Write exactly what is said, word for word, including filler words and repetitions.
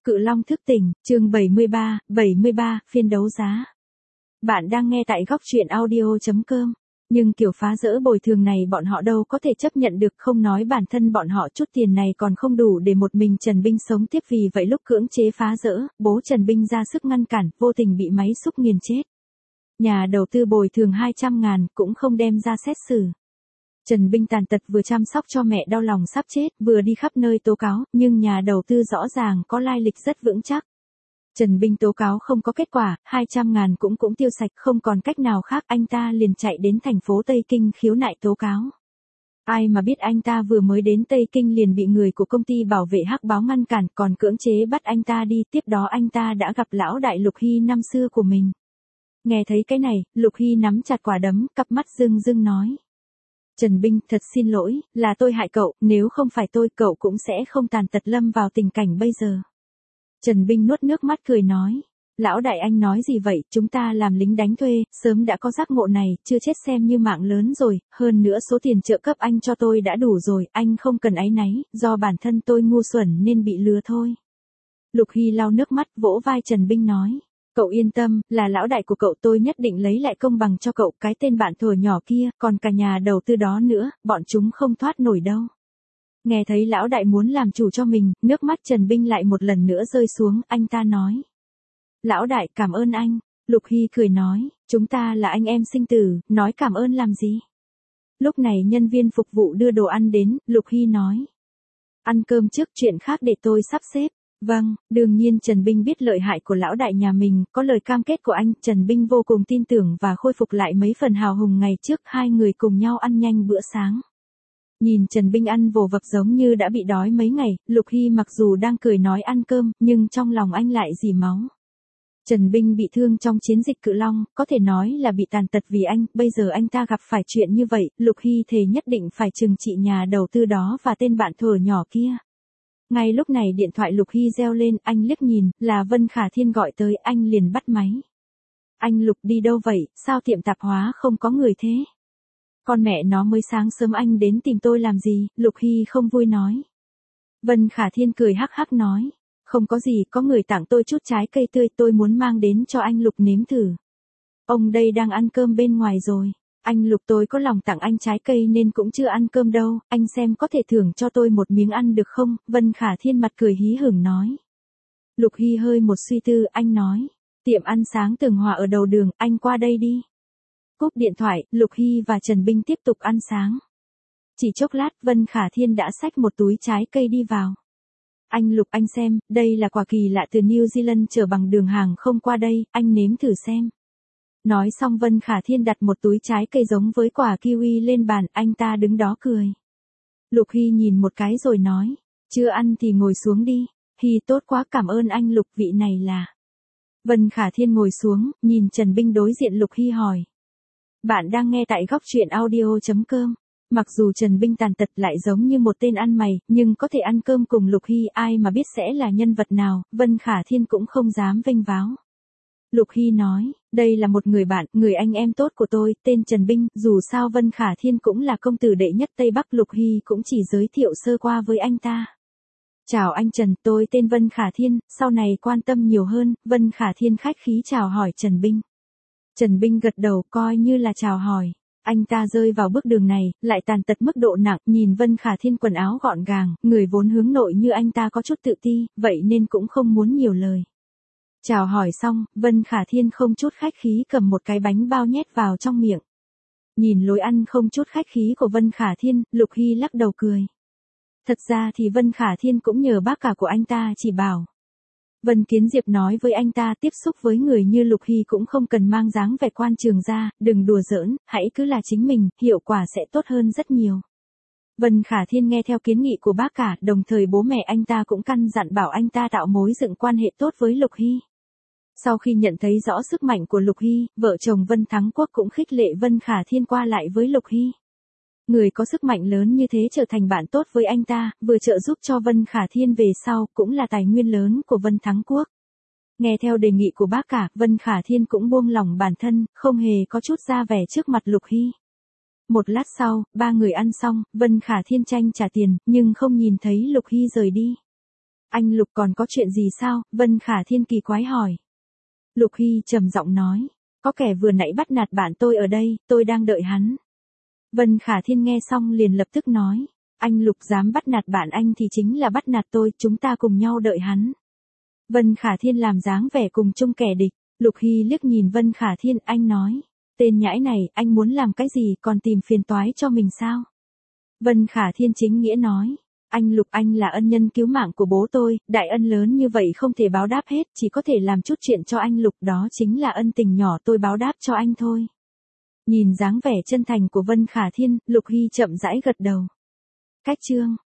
Cự Long thức tỉnh, chương bảy mươi ba, bảy mươi ba, phiên đấu giá. Bạn đang nghe tại góc truyện audio chấm com. Nhưng kiểu phá rỡ bồi thường này bọn họ đâu có thể chấp nhận được, không nói bản thân bọn họ chút tiền này còn không đủ để một mình Trần Binh sống tiếp, vì vậy lúc cưỡng chế phá rỡ, bố Trần Binh ra sức ngăn cản, vô tình bị máy xúc nghiền chết. Nhà đầu tư bồi thường hai trăm ngàn cũng không đem ra xét xử. Trần Binh tàn tật vừa chăm sóc cho mẹ đau lòng sắp chết, vừa đi khắp nơi tố cáo, nhưng nhà đầu tư rõ ràng có lai lịch rất vững chắc. Trần Binh tố cáo không có kết quả, hai trăm ngàn cũng cũng tiêu sạch, không còn cách nào khác, anh ta liền chạy đến thành phố Tây Kinh khiếu nại tố cáo. Ai mà biết anh ta vừa mới đến Tây Kinh liền bị người của công ty bảo vệ hắc báo ngăn cản, còn cưỡng chế bắt anh ta đi, tiếp đó anh ta đã gặp lão đại Lục Hy năm xưa của mình. Nghe thấy cái này, Lục Hy nắm chặt quả đấm, cặp mắt rưng rưng nói. Trần Binh, thật xin lỗi, là tôi hại cậu, nếu không phải tôi cậu cũng sẽ không tàn tật lâm vào tình cảnh bây giờ. Trần Binh nuốt nước mắt cười nói, lão đại anh nói gì vậy, chúng ta làm lính đánh thuê, sớm đã có giác ngộ này, chưa chết xem như mạng lớn rồi, hơn nữa số tiền trợ cấp anh cho tôi đã đủ rồi, anh không cần áy náy, do bản thân tôi ngu xuẩn nên bị lừa thôi. Lục Hy lau nước mắt vỗ vai Trần Binh nói. Cậu yên tâm, là lão đại của cậu, tôi nhất định lấy lại công bằng cho cậu, cái tên bạn thuở nhỏ kia, còn cả nhà đầu tư đó nữa, bọn chúng không thoát nổi đâu. Nghe thấy lão đại muốn làm chủ cho mình, nước mắt Trần Binh lại một lần nữa rơi xuống, anh ta nói. Lão đại, cảm ơn anh. Lục Hy cười nói, chúng ta là anh em sinh tử, nói cảm ơn làm gì. Lúc này nhân viên phục vụ đưa đồ ăn đến, Lục Hy nói. Ăn cơm trước, chuyện khác để tôi sắp xếp. Vâng, đương nhiên Trần Binh biết lợi hại của lão đại nhà mình, có lời cam kết của anh, Trần Binh vô cùng tin tưởng và khôi phục lại mấy phần hào hùng ngày trước, hai người cùng nhau ăn nhanh bữa sáng. Nhìn Trần Binh ăn vồ vập giống như đã bị đói mấy ngày, Lục Hy mặc dù đang cười nói ăn cơm, nhưng trong lòng anh lại dì máu. Trần Binh bị thương trong chiến dịch Cự Long, có thể nói là bị tàn tật vì anh, bây giờ anh ta gặp phải chuyện như vậy, Lục Hy thề nhất định phải trừng trị nhà đầu tư đó và tên bạn thuở nhỏ kia. Ngay lúc này điện thoại Lục Hy reo lên, anh liếc nhìn, là Vân Khả Thiên gọi tới, anh liền bắt máy. Anh Lục đi đâu vậy, sao tiệm tạp hóa không có người thế? Con mẹ nó mới sáng sớm anh đến tìm tôi làm gì, Lục Hy không vui nói. Vân Khả Thiên cười hắc hắc nói, không có gì, có người tặng tôi chút trái cây tươi, tôi muốn mang đến cho anh Lục nếm thử. Ông đây đang ăn cơm bên ngoài rồi. Anh Lục, tôi có lòng tặng anh trái cây nên cũng chưa ăn cơm đâu, anh xem có thể thưởng cho tôi một miếng ăn được không? Vân Khả Thiên mặt cười hí hửng nói. Lục Hy hơi một suy tư, anh nói, tiệm ăn sáng Tường Hòa ở đầu đường, anh qua đây đi. Cúp điện thoại, Lục Hy và Trần Binh tiếp tục ăn sáng. Chỉ chốc lát, Vân Khả Thiên đã xách một túi trái cây đi vào. Anh Lục, anh xem, đây là quà kỳ lạ từ New Zealand chở bằng đường hàng không qua đây, anh nếm thử xem. Nói xong Vân Khả Thiên đặt một túi trái cây giống với quả kiwi lên bàn, anh ta đứng đó cười. Lục Hy nhìn một cái rồi nói, chưa ăn thì ngồi xuống đi. Hy, tốt quá, cảm ơn anh Lục, vị này là. Vân Khả Thiên ngồi xuống, nhìn Trần Binh đối diện Lục Hy hỏi. Bạn đang nghe tại góc truyện audio chấm com. Mặc dù Trần Binh tàn tật lại giống như một tên ăn mày, nhưng có thể ăn cơm cùng Lục Hy, ai mà biết sẽ là nhân vật nào, Vân Khả Thiên cũng không dám vênh váo. Lục Hy nói, đây là một người bạn, người anh em tốt của tôi, tên Trần Binh, dù sao Vân Khả Thiên cũng là công tử đệ nhất Tây Bắc, Lục Hy cũng chỉ giới thiệu sơ qua với anh ta. Chào anh Trần, tôi tên Vân Khả Thiên, sau này quan tâm nhiều hơn, Vân Khả Thiên khách khí chào hỏi Trần Binh. Trần Binh gật đầu, coi như là chào hỏi. Anh ta rơi vào bước đường này, lại tàn tật mức độ nặng, nhìn Vân Khả Thiên quần áo gọn gàng, người vốn hướng nội như anh ta có chút tự ti, vậy nên cũng không muốn nhiều lời. Chào hỏi xong, Vân Khả Thiên không chút khách khí cầm một cái bánh bao nhét vào trong miệng. Nhìn lối ăn không chút khách khí của Vân Khả Thiên, Lục Hy lắc đầu cười. Thật ra thì Vân Khả Thiên cũng nhờ bác cả của anh ta chỉ bảo. Vân Kiến Diệp nói với anh ta, tiếp xúc với người như Lục Hy cũng không cần mang dáng vẻ quan trường ra, đừng đùa giỡn, hãy cứ là chính mình, hiệu quả sẽ tốt hơn rất nhiều. Vân Khả Thiên nghe theo kiến nghị của bác cả, đồng thời bố mẹ anh ta cũng căn dặn bảo anh ta tạo mối dựng quan hệ tốt với Lục Hy. Sau khi nhận thấy rõ sức mạnh của Lục Hy, vợ chồng Vân Thắng Quốc cũng khích lệ Vân Khả Thiên qua lại với Lục Hy. Người có sức mạnh lớn như thế trở thành bạn tốt với anh ta, vừa trợ giúp cho Vân Khả Thiên về sau, cũng là tài nguyên lớn của Vân Thắng Quốc. Nghe theo đề nghị của bác cả, Vân Khả Thiên cũng buông lỏng bản thân, không hề có chút ra vẻ trước mặt Lục Hy. Một lát sau, ba người ăn xong, Vân Khả Thiên tranh trả tiền, nhưng không nhìn thấy Lục Hy rời đi. Anh Lục còn có chuyện gì sao? Vân Khả Thiên kỳ quái hỏi. Lục Hy trầm giọng nói. Có kẻ vừa nãy bắt nạt bạn tôi ở đây, tôi đang đợi hắn. Vân Khả Thiên nghe xong liền lập tức nói. Anh Lục dám bắt nạt bạn anh thì chính là bắt nạt tôi, chúng ta cùng nhau đợi hắn. Vân Khả Thiên làm dáng vẻ cùng chung kẻ địch. Lục Hy liếc nhìn Vân Khả Thiên, anh nói. Tên nhãi này, anh muốn làm cái gì còn tìm phiền toái cho mình sao? Vân Khả Thiên chính nghĩa nói. Anh Lục, anh là ân nhân cứu mạng của bố tôi, đại ân lớn như vậy không thể báo đáp hết, chỉ có thể làm chút chuyện cho anh Lục, đó chính là ân tình nhỏ tôi báo đáp cho anh thôi. Nhìn dáng vẻ chân thành của Vân Khả Thiên, Lục Hy chậm rãi gật đầu. Cách chương